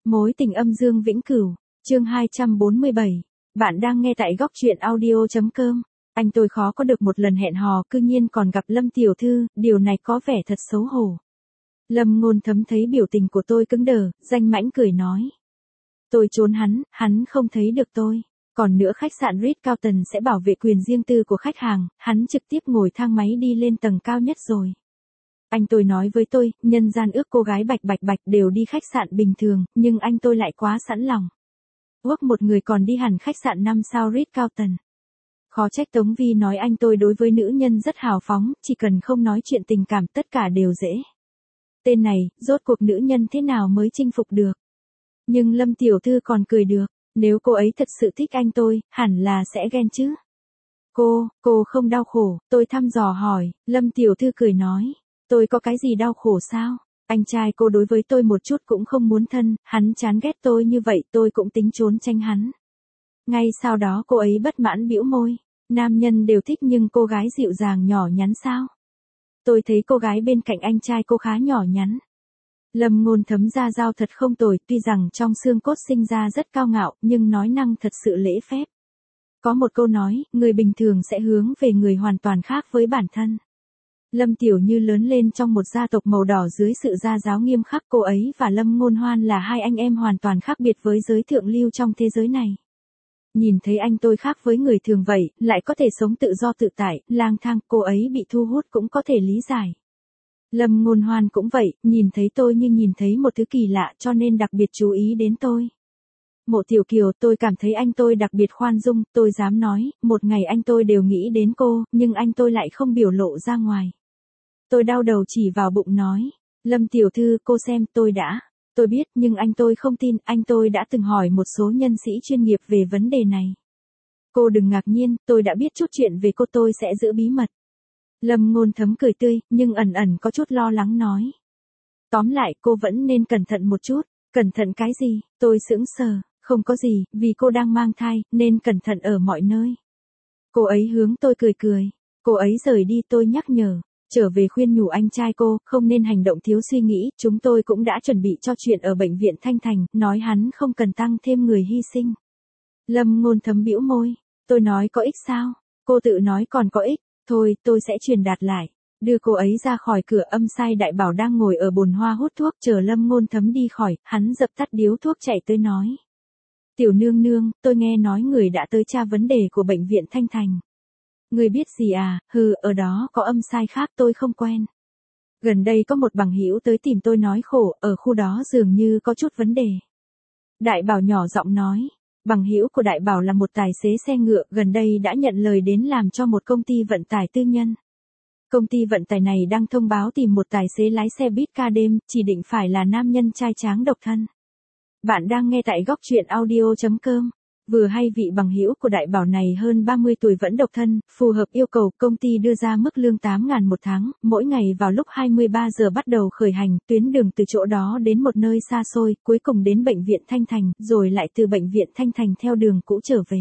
Mối tình âm dương vĩnh cửu, chương 247. Bạn đang nghe tại góc truyện audio.com. Anh tôi khó có được một lần hẹn hò, cư nhiên còn gặp Lâm tiểu thư, điều này có vẻ thật xấu hổ. Lâm Ngôn Thấm thấy biểu tình của tôi cứng đờ, danh mãnh cười nói. Tôi trốn hắn không thấy được tôi. Còn nữa, khách sạn Ritz-Carlton sẽ bảo vệ quyền riêng tư của khách hàng, hắn trực tiếp ngồi thang máy đi lên tầng cao nhất rồi. Anh tôi nói với tôi, nhân gian ước cô gái bạch đều đi khách sạn bình thường, nhưng anh tôi lại quá sẵn lòng. Ước một người còn đi hẳn khách sạn 5 sao Ritz-Carlton. Khó trách Tống Vi nói anh tôi đối với nữ nhân rất hào phóng, chỉ cần không nói chuyện tình cảm tất cả đều dễ. Tên này, rốt cuộc nữ nhân thế nào mới chinh phục được. Nhưng Lâm tiểu thư còn cười được, nếu cô ấy thật sự thích anh tôi, hẳn là sẽ ghen chứ. Cô không đau khổ, tôi thăm dò hỏi, Lâm tiểu thư cười nói. Tôi có cái gì đau khổ sao? Anh trai cô đối với tôi một chút cũng không muốn thân, hắn chán ghét tôi như vậy tôi cũng tính trốn tránh hắn. Ngay sau đó cô ấy bất mãn bĩu môi. Nam nhân đều thích nhưng cô gái dịu dàng nhỏ nhắn sao? Tôi thấy cô gái bên cạnh anh trai cô khá nhỏ nhắn. Lâm Ngôn Thấm ra dao thật không tồi, tuy rằng trong xương cốt sinh ra rất cao ngạo, nhưng nói năng thật sự lễ phép. Có một câu nói, người bình thường sẽ hướng về người hoàn toàn khác với bản thân. Lâm Tiểu Như lớn lên trong một gia tộc màu đỏ dưới sự gia giáo nghiêm khắc, cô ấy và Lâm Ngôn Hoan là hai anh em hoàn toàn khác biệt với giới thượng lưu trong thế giới này. Nhìn thấy anh tôi khác với người thường vậy, lại có thể sống tự do tự tại, lang thang, cô ấy bị thu hút cũng có thể lý giải. Lâm Ngôn Hoan cũng vậy, nhìn thấy tôi như nhìn thấy một thứ kỳ lạ cho nên đặc biệt chú ý đến tôi. Mộ Tiểu Kiều, tôi cảm thấy anh tôi đặc biệt khoan dung, tôi dám nói, một ngày anh tôi đều nghĩ đến cô, nhưng anh tôi lại không biểu lộ ra ngoài. Tôi đau đầu chỉ vào bụng nói, Lâm tiểu thư cô xem tôi biết nhưng anh tôi không tin, anh tôi đã từng hỏi một số nhân sĩ chuyên nghiệp về vấn đề này. Cô đừng ngạc nhiên, tôi đã biết chút chuyện về cô, tôi sẽ giữ bí mật. Lâm Ngôn Thấm cười tươi, nhưng ẩn có chút lo lắng nói. Tóm lại cô vẫn nên cẩn thận một chút. Cẩn thận cái gì? Tôi sững sờ, không có gì, vì cô đang mang thai, nên cẩn thận ở mọi nơi. Cô ấy hướng tôi cười. Cô ấy rời đi, tôi nhắc nhở. Trở về khuyên nhủ anh trai cô, không nên hành động thiếu suy nghĩ, chúng tôi cũng đã chuẩn bị cho chuyện ở bệnh viện Thanh Thành, nói hắn không cần tăng thêm người hy sinh. Lâm Ngôn Thấm bĩu môi, tôi nói có ích sao? Cô tự nói còn có ích, thôi, tôi sẽ truyền đạt lại. Đưa cô ấy ra khỏi cửa, Âm Sai Đại Bảo đang ngồi ở bồn hoa hút thuốc, chờ Lâm Ngôn Thấm đi khỏi, hắn dập tắt điếu thuốc chạy tới nói. Tiểu nương nương, tôi nghe nói người đã tới tra vấn đề của bệnh viện Thanh Thành. Người biết gì à? Ở đó có Âm Sai khác tôi không quen. Gần đây có một bằng hữu tới tìm tôi nói khổ, ở khu đó dường như có chút vấn đề. Đại Bảo nhỏ giọng nói, bằng hữu của Đại Bảo là một tài xế xe ngựa, gần đây đã nhận lời đến làm cho một công ty vận tải tư nhân. Công ty vận tải này đang thông báo tìm một tài xế lái xe buýt ca đêm, chỉ định phải là nam nhân trai tráng độc thân. Bạn đang nghe tại góc truyện audio.com. Vừa hay vị bằng hữu của Đại Bảo này hơn 30 tuổi vẫn độc thân, phù hợp yêu cầu, công ty đưa ra mức lương 8.000 một tháng, mỗi ngày vào lúc 23 giờ bắt đầu khởi hành, tuyến đường từ chỗ đó đến một nơi xa xôi, cuối cùng đến bệnh viện Thanh Thành, rồi lại từ bệnh viện Thanh Thành theo đường cũ trở về.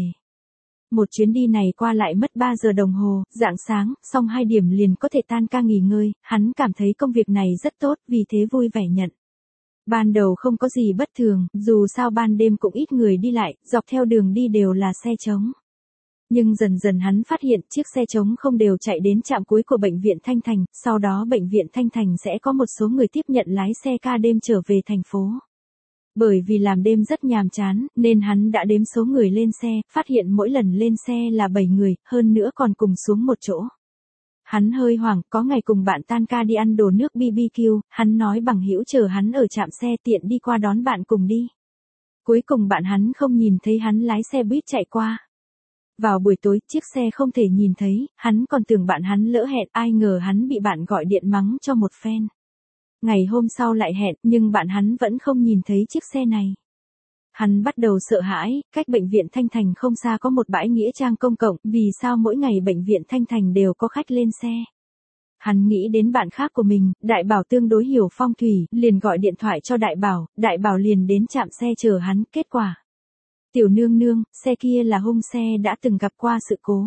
Một chuyến đi này qua lại mất 3 giờ đồng hồ, rạng sáng, xong 2 điểm liền có thể tan ca nghỉ ngơi, hắn cảm thấy công việc này rất tốt, vì thế vui vẻ nhận. Ban đầu không có gì bất thường, dù sao ban đêm cũng ít người đi lại, dọc theo đường đi đều là xe trống. Nhưng dần dần hắn phát hiện chiếc xe trống không đều chạy đến trạm cuối của bệnh viện Thanh Thành, sau đó bệnh viện Thanh Thành sẽ có một số người tiếp nhận lái xe ca đêm trở về thành phố. Bởi vì làm đêm rất nhàm chán, nên hắn đã đếm số người lên xe, phát hiện mỗi lần lên xe là 7 người, hơn nữa còn cùng xuống một chỗ. Hắn hơi hoảng, có ngày cùng bạn tan ca đi ăn đồ nước BBQ, hắn nói bằng hữu chờ hắn ở trạm xe tiện đi qua đón bạn cùng đi. Cuối cùng bạn hắn không nhìn thấy hắn lái xe buýt chạy qua. Vào buổi tối, chiếc xe không thể nhìn thấy, hắn còn tưởng bạn hắn lỡ hẹn, ai ngờ hắn bị bạn gọi điện mắng cho một phen. Ngày hôm sau lại hẹn, nhưng bạn hắn vẫn không nhìn thấy chiếc xe này. Hắn bắt đầu sợ hãi, cách bệnh viện Thanh Thành không xa có một bãi nghĩa trang công cộng, vì sao mỗi ngày bệnh viện Thanh Thành đều có khách lên xe. Hắn nghĩ đến bạn khác của mình, Đại Bảo tương đối hiểu phong thủy, liền gọi điện thoại cho Đại Bảo liền đến trạm xe chờ hắn, kết quả. Tiểu nương nương, xe kia là hung xe đã từng gặp qua sự cố.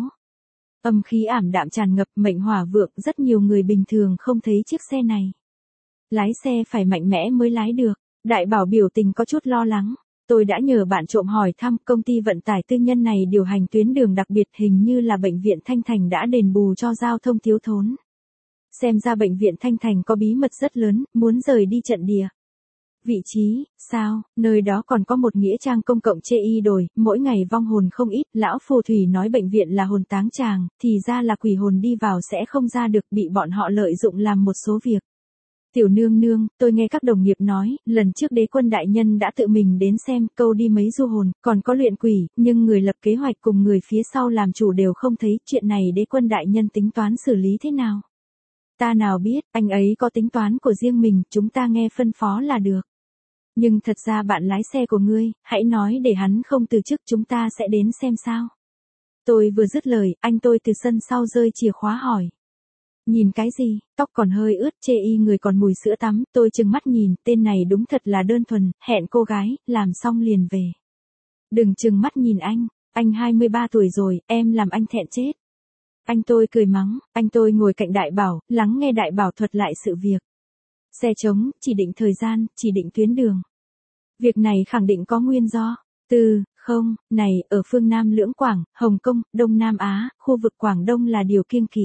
Âm khí ảm đạm tràn ngập, mệnh hỏa vượng, rất nhiều người bình thường không thấy chiếc xe này. Lái xe phải mạnh mẽ mới lái được. Đại bảo biểu tình có chút lo lắng. Tôi đã nhờ bạn trộm hỏi thăm công ty vận tải tư nhân này điều hành tuyến đường đặc biệt, hình như là bệnh viện Thanh Thành đã đền bù cho giao thông thiếu thốn. Xem ra bệnh viện Thanh Thành có bí mật rất lớn, muốn rời đi trận địa. Vị trí, sao, nơi đó còn có một nghĩa trang công cộng chê y đồi, mỗi ngày vong hồn không ít, lão phù thủy nói bệnh viện là hồn táng tràng, thì ra là quỷ hồn đi vào sẽ không ra được, bị bọn họ lợi dụng làm một số việc. Tiểu nương nương, tôi nghe các đồng nghiệp nói, lần trước đế quân đại nhân đã tự mình đến xem, câu đi mấy du hồn, còn có luyện quỷ, nhưng người lập kế hoạch cùng người phía sau làm chủ đều không thấy, chuyện này đế quân đại nhân tính toán xử lý thế nào? Ta nào biết, anh ấy có tính toán của riêng mình, chúng ta nghe phân phó là được. Nhưng thật ra bạn lái xe của ngươi, hãy nói để hắn không từ chức, chúng ta sẽ đến xem sao. Tôi vừa dứt lời, anh tôi từ sân sau rơi chìa khóa hỏi. Nhìn cái gì, tóc còn hơi ướt, chê y người còn mùi sữa tắm, tôi trừng mắt nhìn, tên này đúng thật là đơn thuần, hẹn cô gái, làm xong liền về. Đừng trừng mắt nhìn anh 23 tuổi rồi, em làm anh thẹn chết. Anh tôi cười mắng, anh tôi ngồi cạnh đại bảo, lắng nghe đại bảo thuật lại sự việc. Xe trống, chỉ định thời gian, chỉ định tuyến đường. Việc này khẳng định có nguyên do. Không, này, ở phương Nam Lưỡng Quảng, Hồng Kông, Đông Nam Á, khu vực Quảng Đông là điều kiêng kỵ.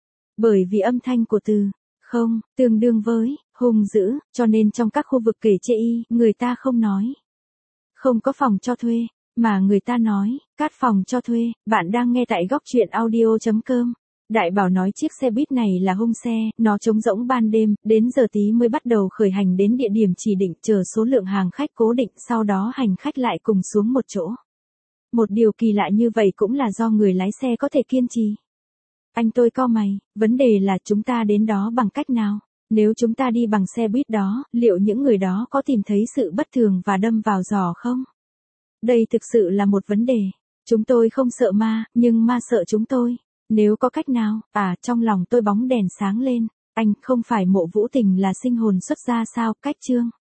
Bởi vì âm thanh của không, tương đương với, hung dữ, cho nên trong các khu vực kể chê y, người ta không nói. Không có phòng cho thuê, mà người ta nói, cát phòng cho thuê. Bạn đang nghe tại góc truyện audio.com. Đại bảo nói chiếc xe buýt này là hung xe, nó trống rỗng ban đêm, đến giờ tí mới bắt đầu khởi hành đến địa điểm chỉ định, chờ số lượng hàng khách cố định, sau đó hành khách lại cùng xuống một chỗ. Một điều kỳ lạ như vậy cũng là do người lái xe có thể kiên trì. Anh tôi cau mày, vấn đề là chúng ta đến đó bằng cách nào? Nếu chúng ta đi bằng xe buýt đó, liệu những người đó có tìm thấy sự bất thường và đâm vào giò không? Đây thực sự là một vấn đề. Chúng tôi không sợ ma, nhưng ma sợ chúng tôi. Nếu có cách nào, trong lòng tôi bóng đèn sáng lên. Anh không phải Mộ Vũ Tình là sinh hồn xuất gia sao, cách chương.